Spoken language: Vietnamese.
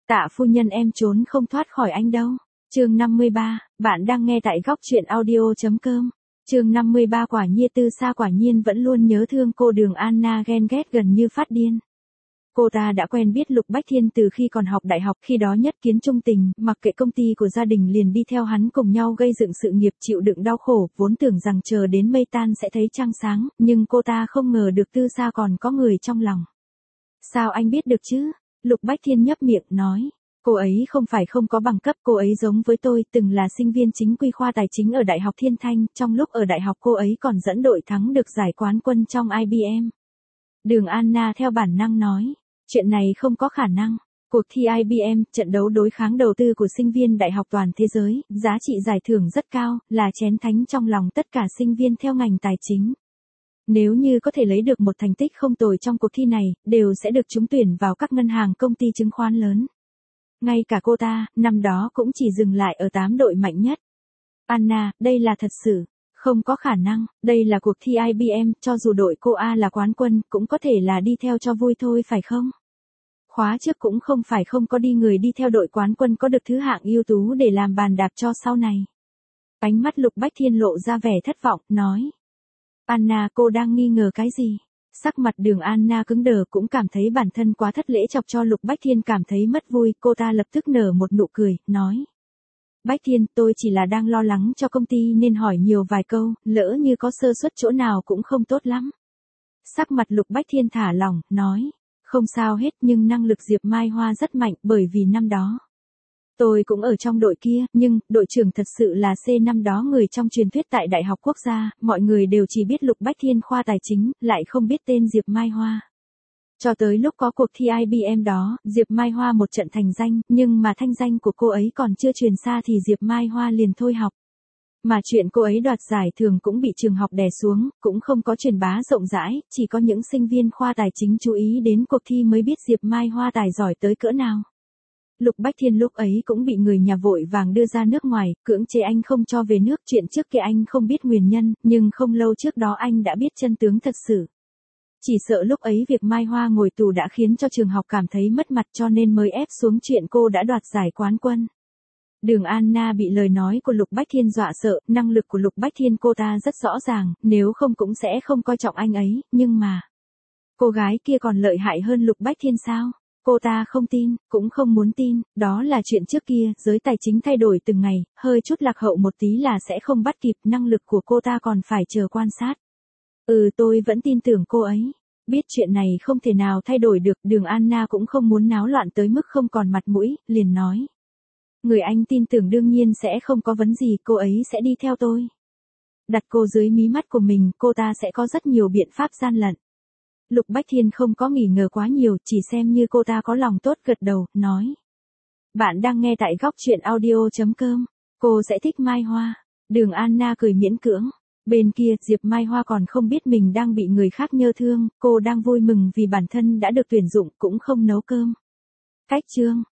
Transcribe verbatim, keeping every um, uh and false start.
Tạ phu nhân em trốn không thoát khỏi anh đâu. Chương năm mươi ba, bạn đang nghe tại góc truyện audio.com. Chương năm mươi ba quả nhiên Tư Sa quả nhiên vẫn luôn nhớ thương cô Đường Anna ghen ghét gần như phát điên. Cô ta đã quen biết Lục Bách Thiên từ khi còn học đại học, khi đó nhất kiến trung tình, mặc kệ công ty của gia đình liền đi theo hắn cùng nhau gây dựng sự nghiệp, chịu đựng đau khổ, vốn tưởng rằng chờ đến mây tan sẽ thấy trăng sáng, nhưng cô ta không ngờ được Tư Sa còn có người trong lòng. Sao anh biết được chứ? Lục Bách Thiên nhấp miệng nói. Cô ấy không phải không có bằng cấp, cô ấy giống với tôi, từng là sinh viên chính quy khoa tài chính ở Đại học Thiên Thanh, trong lúc ở đại học cô ấy còn dẫn đội thắng được giải quán quân trong I B M. Đường Anna theo bản năng nói, chuyện này không có khả năng. Cuộc thi I B M, trận đấu đối kháng đầu tư của sinh viên đại học toàn thế giới, giá trị giải thưởng rất cao, là chén thánh trong lòng tất cả sinh viên theo ngành tài chính. Nếu như có thể lấy được một thành tích không tồi trong cuộc thi này, đều sẽ được trúng tuyển vào các ngân hàng công ty chứng khoán lớn. Ngay cả cô ta, năm đó cũng chỉ dừng lại ở tám đội mạnh nhất. Anna, đây là thật sự. Không có khả năng, đây là cuộc thi I B M, cho dù đội cô A là quán quân, cũng có thể là đi theo cho vui thôi phải không? Khóa trước cũng không phải không có đi người đi theo đội quán quân có được thứ hạng ưu tú để làm bàn đạp cho sau này. Ánh mắt Lục Bách Thiên lộ ra vẻ thất vọng, nói. Anna, cô đang nghi ngờ cái gì? Sắc mặt Đường Anna cứng đờ, cũng cảm thấy bản thân quá thất lễ, chọc cho Lục Bách Thiên cảm thấy mất vui, cô ta lập tức nở một nụ cười, nói. Bách Thiên, tôi chỉ là đang lo lắng cho công ty nên hỏi nhiều vài câu, lỡ như có sơ suất chỗ nào cũng không tốt lắm. Sắc mặt Lục Bách Thiên thả lỏng, nói. Không sao hết, nhưng năng lực Diệp Mai Hoa rất mạnh, bởi vì năm đó tôi cũng ở trong đội kia, nhưng đội trưởng thật sự là C năm đó người trong truyền thuyết tại Đại học Quốc gia, mọi người đều chỉ biết Lục Bách Thiên khoa tài chính, lại không biết tên Diệp Mai Hoa. Cho tới lúc có cuộc thi I B M đó, Diệp Mai Hoa một trận thành danh, nhưng mà thanh danh của cô ấy còn chưa truyền xa thì Diệp Mai Hoa liền thôi học. Mà chuyện cô ấy đoạt giải thưởng cũng bị trường học đè xuống, cũng không có truyền bá rộng rãi, chỉ có những sinh viên khoa tài chính chú ý đến cuộc thi mới biết Diệp Mai Hoa tài giỏi tới cỡ nào. Lục Bách Thiên lúc ấy cũng bị người nhà vội vàng đưa ra nước ngoài, cưỡng chế anh không cho về nước, chuyện trước kia anh không biết nguyên nhân, nhưng không lâu trước đó anh đã biết chân tướng thật sự. Chỉ sợ lúc ấy việc Mai Hoa ngồi tù đã khiến cho trường học cảm thấy mất mặt, cho nên mới ép xuống chuyện cô đã đoạt giải quán quân. Đường Anna bị lời nói của Lục Bách Thiên dọa sợ, năng lực của Lục Bách Thiên cô ta rất rõ ràng, nếu không cũng sẽ không coi trọng anh ấy, nhưng mà cô gái kia còn lợi hại hơn Lục Bách Thiên sao? Cô ta không tin, cũng không muốn tin, đó là chuyện trước kia, giới tài chính thay đổi từng ngày, hơi chút lạc hậu một tí là sẽ không bắt kịp, năng lực của cô ta còn phải chờ quan sát. Ừ, tôi vẫn tin tưởng cô ấy. Biết chuyện này không thể nào thay đổi được, Đường Anna cũng không muốn náo loạn tới mức không còn mặt mũi, liền nói. Người anh tin tưởng đương nhiên sẽ không có vấn gì, cô ấy sẽ đi theo tôi. Đặt cô dưới mí mắt của mình, cô ta sẽ có rất nhiều biện pháp gian lận. Lục Bách Thiên không có nghi ngờ quá nhiều, chỉ xem như cô ta có lòng tốt, gật đầu, nói. Bạn đang nghe tại góc truyện audio.com, cô sẽ thích Mai Hoa. Đường Anna cười miễn cưỡng. Bên kia, Diệp Mai Hoa còn không biết mình đang bị người khác nhớ thương, cô đang vui mừng vì bản thân đã được tuyển dụng, cũng không nấu cơm. Cách chương.